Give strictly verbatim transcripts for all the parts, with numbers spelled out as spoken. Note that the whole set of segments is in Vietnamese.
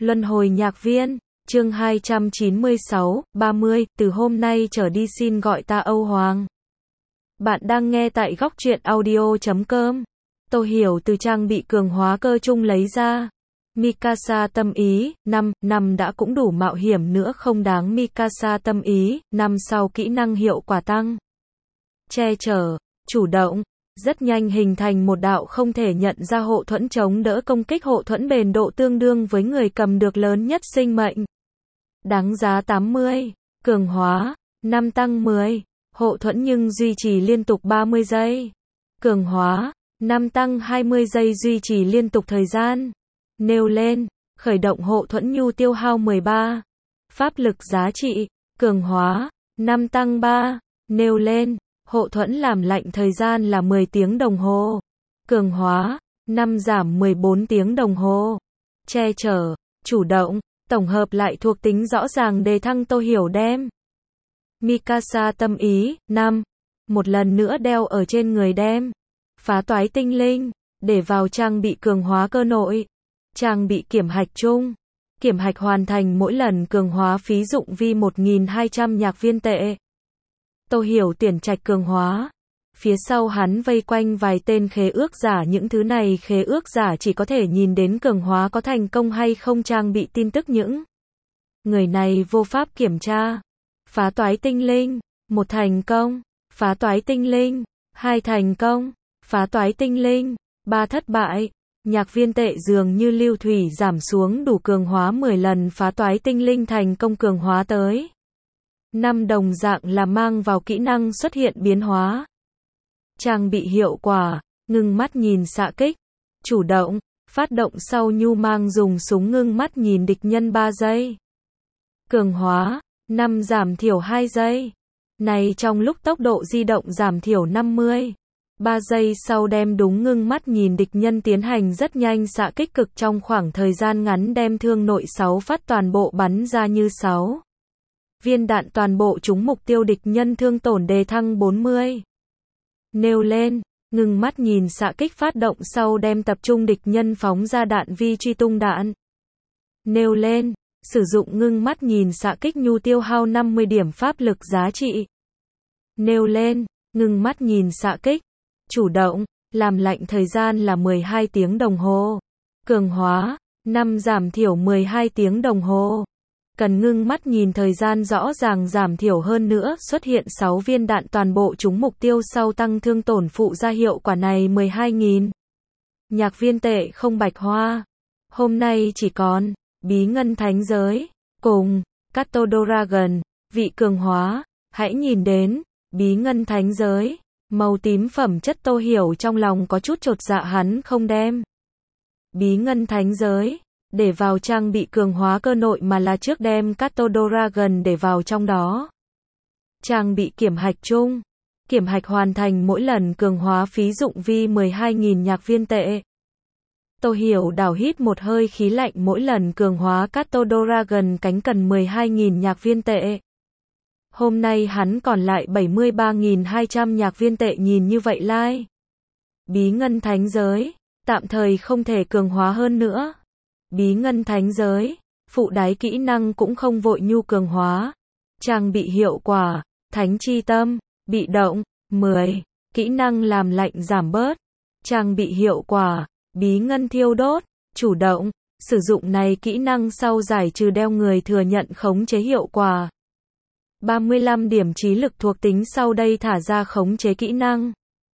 Luân hồi nhạc viên, chương hai trăm chín mươi sáu, ba mươi, từ hôm nay trở đi xin gọi ta Âu Hoàng. Bạn đang nghe tại góc truyện audio chấm com. Tô Hiểu từ trang bị cường hóa cơ chung lấy ra. Mikasa tâm ý, năm, năm đã cũng đủ mạo hiểm nữa không đáng. Mikasa tâm ý, năm sau kỹ năng hiệu quả tăng. Che chở, chủ động. Rất nhanh hình thành một đạo không thể nhận ra hộ thuẫn chống đỡ công kích, hộ thuẫn bền độ tương đương với người cầm được lớn nhất sinh mệnh. Đáng giá tám mươi. Cường hóa, năm tăng mười. Hộ thuẫn nhưng duy trì liên tục ba mươi giây. Cường hóa, năm tăng hai mươi giây duy trì liên tục thời gian. Nêu lên, khởi động hộ thuẫn nhu tiêu hao mười ba. Pháp lực giá trị, cường hóa, năm tăng ba. Nêu lên, hộ thuẫn làm lạnh thời gian là mười tiếng đồng hồ. Cường hóa, năm giảm mười bốn tiếng đồng hồ. Che chở, chủ động, tổng hợp lại thuộc tính rõ ràng đề thăng Tô Hiểu đem. Mikasa tâm ý, năm. Một lần nữa đeo ở trên người đem. Phá toái tinh linh, để vào trang bị cường hóa cơ nội. Trang bị kiểm hạch chung. Kiểm hạch hoàn thành mỗi lần cường hóa phí dụng vi một nghìn hai trăm nhạc viên tệ. Tô Hiểu tuyển trạch cường hóa. Phía sau hắn vây quanh vài tên khế ước giả, những thứ này khế ước giả chỉ có thể nhìn đến cường hóa có thành công hay không trang bị tin tức những người này vô pháp kiểm tra. Phá toái tinh linh, một thành công. Phá toái tinh linh, hai thành công. Phá toái tinh linh, ba thất bại. Nhạc viên tệ dường như lưu thủy giảm xuống, đủ cường hóa mười lần. Phá toái tinh linh thành công cường hóa tới năm, đồng dạng là mang vào kỹ năng xuất hiện biến hóa. Trang bị hiệu quả, ngưng mắt nhìn xạ kích. Chủ động, phát động sau nhu mang dùng súng ngưng mắt nhìn địch nhân ba giây. Cường hóa, năm giảm thiểu hai giây. Này trong lúc tốc độ di động giảm thiểu năm mươi. ba giây sau đem đúng ngưng mắt nhìn địch nhân tiến hành rất nhanh xạ kích cực trong khoảng thời gian ngắn đem thương nội sáu phát toàn bộ bắn ra như sáu viên đạn toàn bộ trúng mục tiêu địch nhân, thương tổn đề thăng bốn mươi. Nêu lên, ngưng mắt nhìn xạ kích phát động sau đem tập trung địch nhân phóng ra đạn vi truy tung đạn. Nêu lên, sử dụng ngưng mắt nhìn xạ kích nhu tiêu hao năm mươi điểm pháp lực giá trị. Nêu lên, ngưng mắt nhìn xạ kích. Chủ động, làm lạnh thời gian là mười hai tiếng đồng hồ. Cường hóa, năm giảm thiểu mười hai tiếng đồng hồ. Cần ngưng mắt nhìn thời gian rõ ràng giảm thiểu hơn nữa, xuất hiện sáu viên đạn toàn bộ trúng mục tiêu sau tăng thương tổn phụ ra hiệu quả này mười hai nghìn. Nhạc viên tệ không bạch hoa. Hôm nay chỉ còn bí ngân thánh giới cùng Kato Dragon, vị cường hóa. Hãy nhìn đến bí ngân thánh giới, màu tím phẩm chất. Tô Hiểu trong lòng có chút chột dạ, hắn không đem bí ngân thánh giới để vào trang bị cường hóa cơ nội mà là trước đem Kato Dragon để vào trong đó. Trang bị kiểm hạch chung. Kiểm hạch hoàn thành mỗi lần cường hóa phí dụng vi mười hai nghìn nhạc viên tệ. Tô Hiểu đảo hít một hơi khí lạnh, mỗi lần cường hóa Kato Dragon cánh cần mười hai nghìn nhạc viên tệ. Hôm nay hắn còn lại bảy mươi ba nghìn hai trăm nhạc viên tệ, nhìn như vậy lai. Like. Bí ngân thánh giới, tạm thời không thể cường hóa hơn nữa. Bí ngân thánh giới, phụ đáy kỹ năng cũng không vội nhu cường hóa. Trang bị hiệu quả, thánh chi tâm, bị động, mười. Kỹ năng làm lạnh giảm bớt. Trang bị hiệu quả, bí ngân thiêu đốt, chủ động. Sử dụng này kỹ năng sau giải trừ đeo người thừa nhận khống chế hiệu quả. ba mươi lăm điểm trí lực thuộc tính sau đây thả ra khống chế kỹ năng.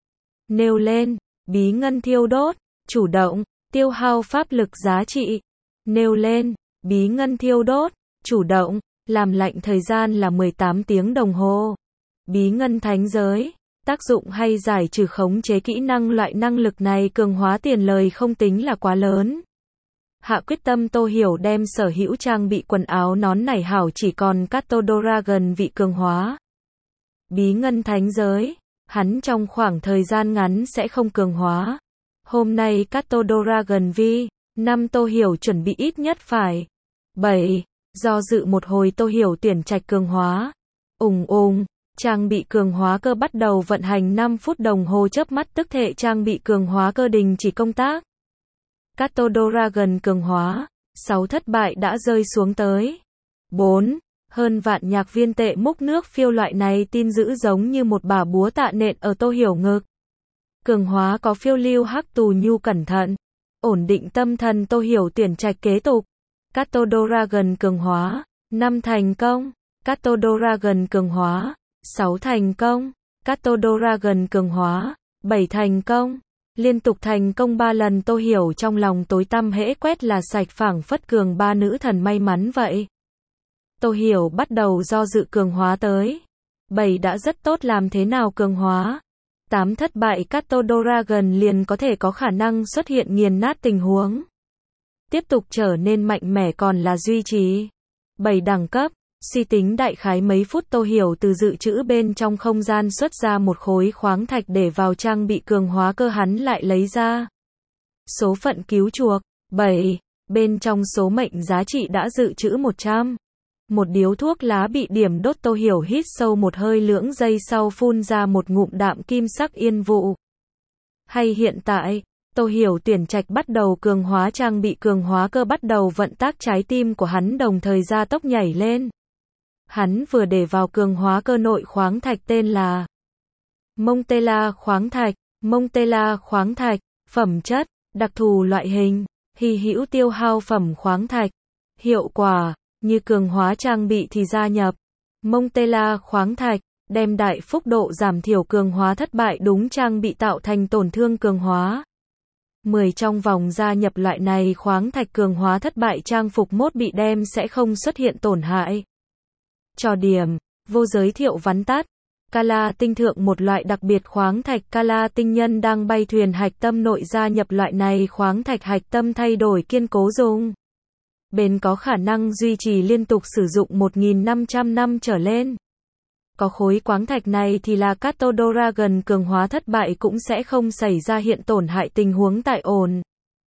Nêu lên, bí ngân thiêu đốt, chủ động, tiêu hao pháp lực giá trị. Nêu lên, bí ngân thiêu đốt, chủ động, làm lạnh thời gian là mười tám tiếng đồng hồ. Bí ngân thánh giới, tác dụng hay giải trừ khống chế kỹ năng. Loại năng lực này cường hóa tiền lời không tính là quá lớn. Hạ quyết tâm Tô Hiểu đem sở hữu trang bị quần áo nón nảy hảo, chỉ còn Kato Dragon vị cường hóa. Bí ngân thánh giới, hắn trong khoảng thời gian ngắn sẽ không cường hóa. Hôm nay Kato Dragon vi năm, Tô Hiểu chuẩn bị ít nhất phải bảy. Do dự một hồi Tô Hiểu tuyển trạch cường hóa. Ùng ùng, trang bị cường hóa cơ bắt đầu vận hành, năm phút đồng hồ chớp mắt tức thể trang bị cường hóa cơ đình chỉ công tác. Kato Dragon cường hóa, sáu thất bại đã rơi xuống tới bốn. Hơn vạn nhạc viên tệ múc nước phiêu loại này tin dữ giống như một bà búa tạ nện ở Tô Hiểu ngực. Cường hóa có phiêu lưu hắc tù nhu cẩn thận. Ổn định tâm thần Tô Hiểu tuyển trạch kế tục. Kato Dragon cường hóa. năm thành công. Kato Dragon cường hóa. sáu thành công. Kato Dragon cường hóa. bảy thành công. Liên tục thành công ba lần Tô Hiểu trong lòng tối tăm hễ quét là sạch phảng phất cường ba nữ thần may mắn vậy. Tô Hiểu bắt đầu do dự cường hóa tới. bảy đã rất tốt làm thế nào cường hóa. tám thất bại Kato Dragon liền có thể có khả năng xuất hiện nghiền nát tình huống. Tiếp tục trở nên mạnh mẽ còn là duy trì. bảy đẳng cấp, suy tính đại khái mấy phút Tô Hiểu từ dự trữ bên trong không gian xuất ra một khối khoáng thạch để vào trang bị cường hóa cơ hắn lại lấy ra. Số phận cứu chuộc, bảy, bên trong số mệnh giá trị đã dự trữ một trăm. Một điếu thuốc lá bị điểm đốt Tô Hiểu hít sâu một hơi lưỡng giây sau phun ra một ngụm đạm kim sắc yên vụ. Hay hiện tại, Tô Hiểu tuyển trạch bắt đầu cường hóa trang bị cường hóa cơ bắt đầu vận tác trái tim của hắn đồng thời gia tốc nhảy lên. Hắn vừa để vào cường hóa cơ nội khoáng thạch tên là Montella khoáng thạch, Montella khoáng thạch, phẩm chất, đặc thù loại hình, hy hữu tiêu hao phẩm khoáng thạch, hiệu quả, như cường hóa trang bị thì gia nhập Montella khoáng thạch, đem đại phúc độ giảm thiểu cường hóa thất bại đúng trang bị tạo thành tổn thương cường hóa. mười trong vòng gia nhập loại này khoáng thạch cường hóa thất bại trang phục mốt bị đem sẽ không xuất hiện tổn hại. Cho điểm, vô giới thiệu vắn tắt. Kala tinh thượng một loại đặc biệt khoáng thạch Kala tinh nhân đang bay thuyền hạch tâm nội gia nhập loại này khoáng thạch hạch tâm thay đổi kiên cố dùng. Bền có khả năng duy trì liên tục sử dụng một nghìn năm trăm năm trở lên. Có khối khoáng thạch này thì là Kato Dragon cường hóa thất bại cũng sẽ không xảy ra hiện tổn hại tình huống tại ổn.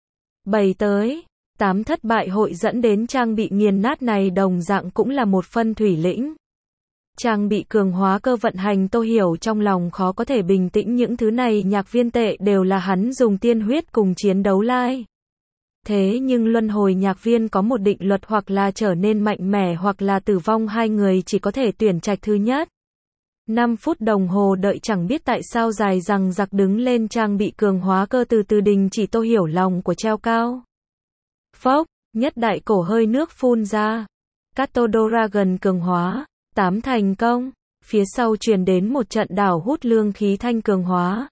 bảy tới, tám thất bại hội dẫn đến trang bị nghiền nát này đồng dạng cũng là một phân thủy lĩnh. Trang bị cường hóa cơ vận hành Tô Hiểu trong lòng khó có thể bình tĩnh những thứ này nhạc viên tệ đều là hắn dùng tiên huyết cùng chiến đấu lai. Thế nhưng luân hồi nhạc viên có một định luật hoặc là trở nên mạnh mẽ hoặc là tử vong hai người chỉ có thể tuyển trạch thứ nhất. năm phút đồng hồ đợi chẳng biết tại sao dài rằng giặc đứng lên trang bị cường hóa cơ từ từ đình chỉ Tô Hiểu lòng của treo cao. Phốc, nhất đại cổ hơi nước phun ra. Kato Dragon cường hóa, tám thành công, phía sau truyền đến một trận đảo hút lương khí thanh cường hóa.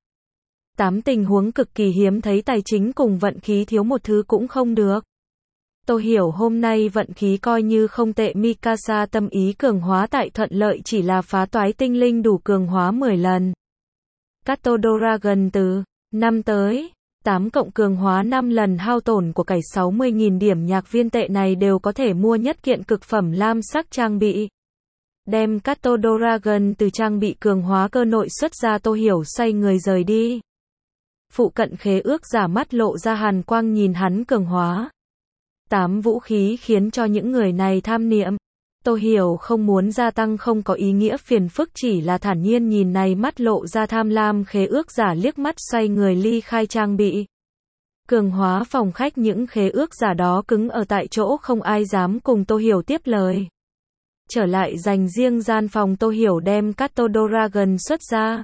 tám tình huống cực kỳ hiếm thấy tài chính cùng vận khí thiếu một thứ cũng không được. Tô Hiểu hôm nay vận khí coi như không tệ Mikasa tâm ý cường hóa tại thuận lợi chỉ là phá toái tinh linh đủ cường hóa mười lần. Kato Dragon từ năm tới tám cộng cường hóa năm lần hao tổn của cải sáu mươi nghìn điểm nhạc viên tệ này đều có thể mua nhất kiện cực phẩm lam sắc trang bị. Đem Kato Dragon từ trang bị cường hóa cơ nội xuất ra Tô Hiểu xoay người rời đi. Phụ cận khế ước giả mắt lộ ra hàn quang nhìn hắn cường hóa. tám vũ khí khiến cho những người này tham niệm. Tô Hiểu không muốn gia tăng không có ý nghĩa phiền phức chỉ là thản nhiên nhìn này mắt lộ ra tham lam khế ước giả liếc mắt xoay người ly khai trang bị. Cường hóa phòng khách những khế ước giả đó cứng ở tại chỗ không ai dám cùng Tô Hiểu tiếp lời. Trở lại dành riêng gian phòng Tô Hiểu đem Kato Dragon xuất ra.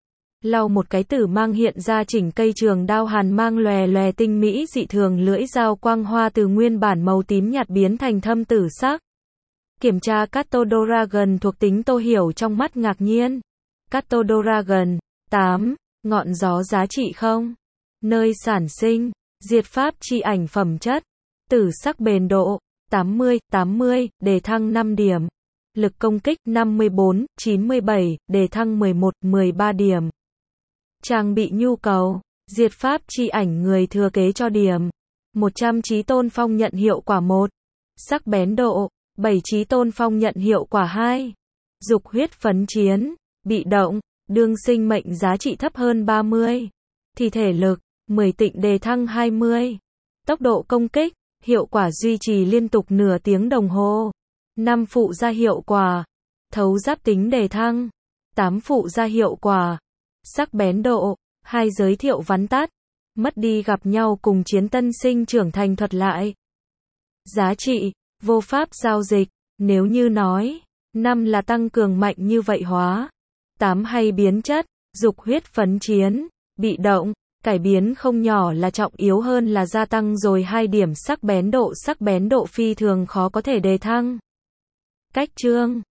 Lau một cái tử mang hiện ra chỉnh cây trường đao hàn mang lòe lòe tinh mỹ dị thường lưỡi dao quang hoa từ nguyên bản màu tím nhạt biến thành thâm tử sắc. Kiểm tra Kato Dragon thuộc tính Tô Hiểu trong mắt ngạc nhiên. Kato Dragon, tám, ngọn gió giá trị không. Nơi sản sinh, diệt pháp chi ảnh phẩm chất. Tử sắc bền độ, tám mươi, tám mươi, đề thăng năm điểm. Lực công kích năm mươi bốn, chín mươi bảy, đề thăng mười một, mười ba điểm. Trang bị nhu cầu, diệt pháp chi ảnh người thừa kế cho điểm. một trăm chí tôn phong nhận hiệu quả một. Sắc bén độ, bảy chí tôn phong nhận hiệu quả hai. Dục huyết phấn chiến, bị động, đương sinh mệnh giá trị thấp hơn ba mươi. Thì thể lực, mười tịnh đề thăng hai mươi. Tốc độ công kích, hiệu quả duy trì liên tục nửa tiếng đồng hồ. năm phụ gia hiệu quả, thấu giáp tính đề thăng. tám phụ gia hiệu quả, sắc bén độ, hai giới thiệu vắn tắt. Mất đi gặp nhau cùng chiến tân sinh trưởng thành thuật lại. giá trị, vô pháp giao dịch. Nếu như nói, năm là tăng cường mạnh như vậy hóa, tám hay biến chất, dục huyết phấn chiến, bị động, cải biến không nhỏ là trọng yếu hơn là gia tăng rồi hai điểm sắc bén độ sắc bén độ phi thường khó có thể đề thăng. Cách chương